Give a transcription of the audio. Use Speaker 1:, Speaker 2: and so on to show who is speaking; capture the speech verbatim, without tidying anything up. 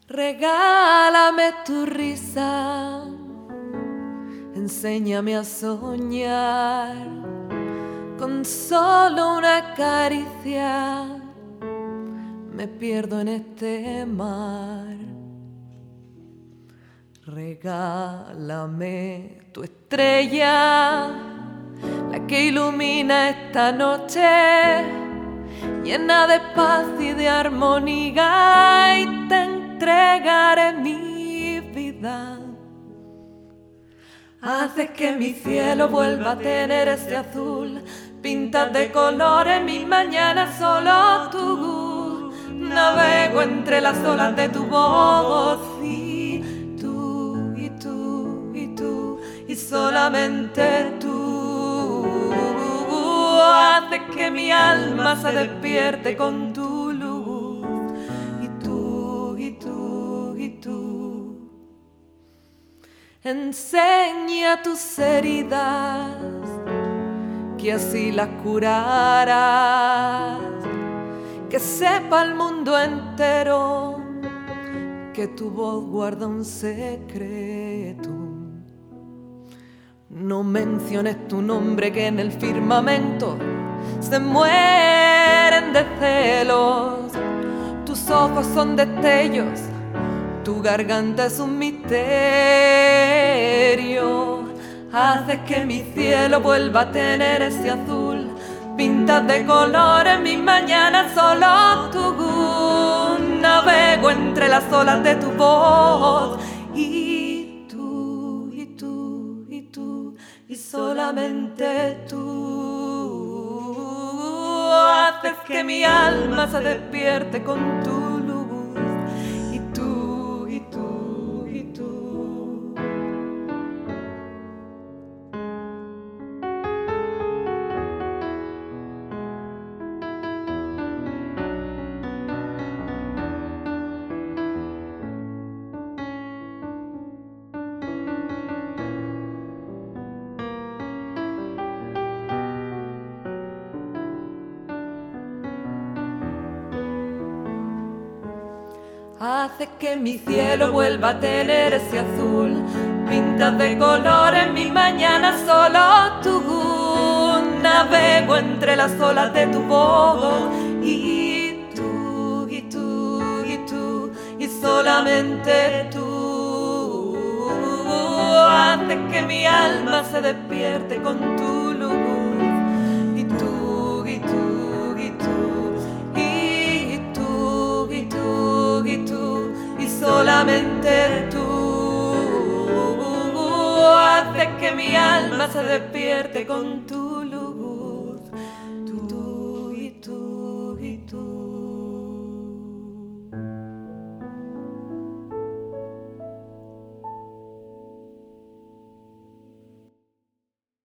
Speaker 1: Regálame tu risa, enséñame a soñar con solo una caricia. Me pierdo en este mar. Regálame tu estrella, la que ilumina esta noche, llena de paz y de armonía, y te entregaré mi vida. Haces que mi cielo vuelva a tener ese azul, pintas de colores mis mañanas, solo tú. Navego entre las olas de tu voz, y tú, y tú, y tú, y solamente tú. Haces que mi alma se despierte con tu luz, y tú, y tú, y tú. Enseña tus heridas, que así las curarás, que sepa el mundo entero que tu voz guarda un secreto. No menciones tu nombre, que en el firmamento se mueren de celos. Tus ojos son destellos, tu garganta es un misterio. Haces que mi cielo vuelva a tener ese azul, pintas de colores mis mañanas, solo tú. Navego entre las olas de tu voz, y tú, y tú, y tú, y solamente tú. Haces que mi alma se despierte con tu luz, y tú, y tú, y tú. Haces que mi cielo vuelva a tener ese azul, pintas de colores mis mañanas, solo tú. Navego entre las olas de tu voz, y tú, y tú, y tú, y solamente tú. Haces que mi alma se despierte con tu luz, y tú, y tú, y tú, y tú, y tú, y tú, y solamente tú. Haces que mi alma se despierte con tu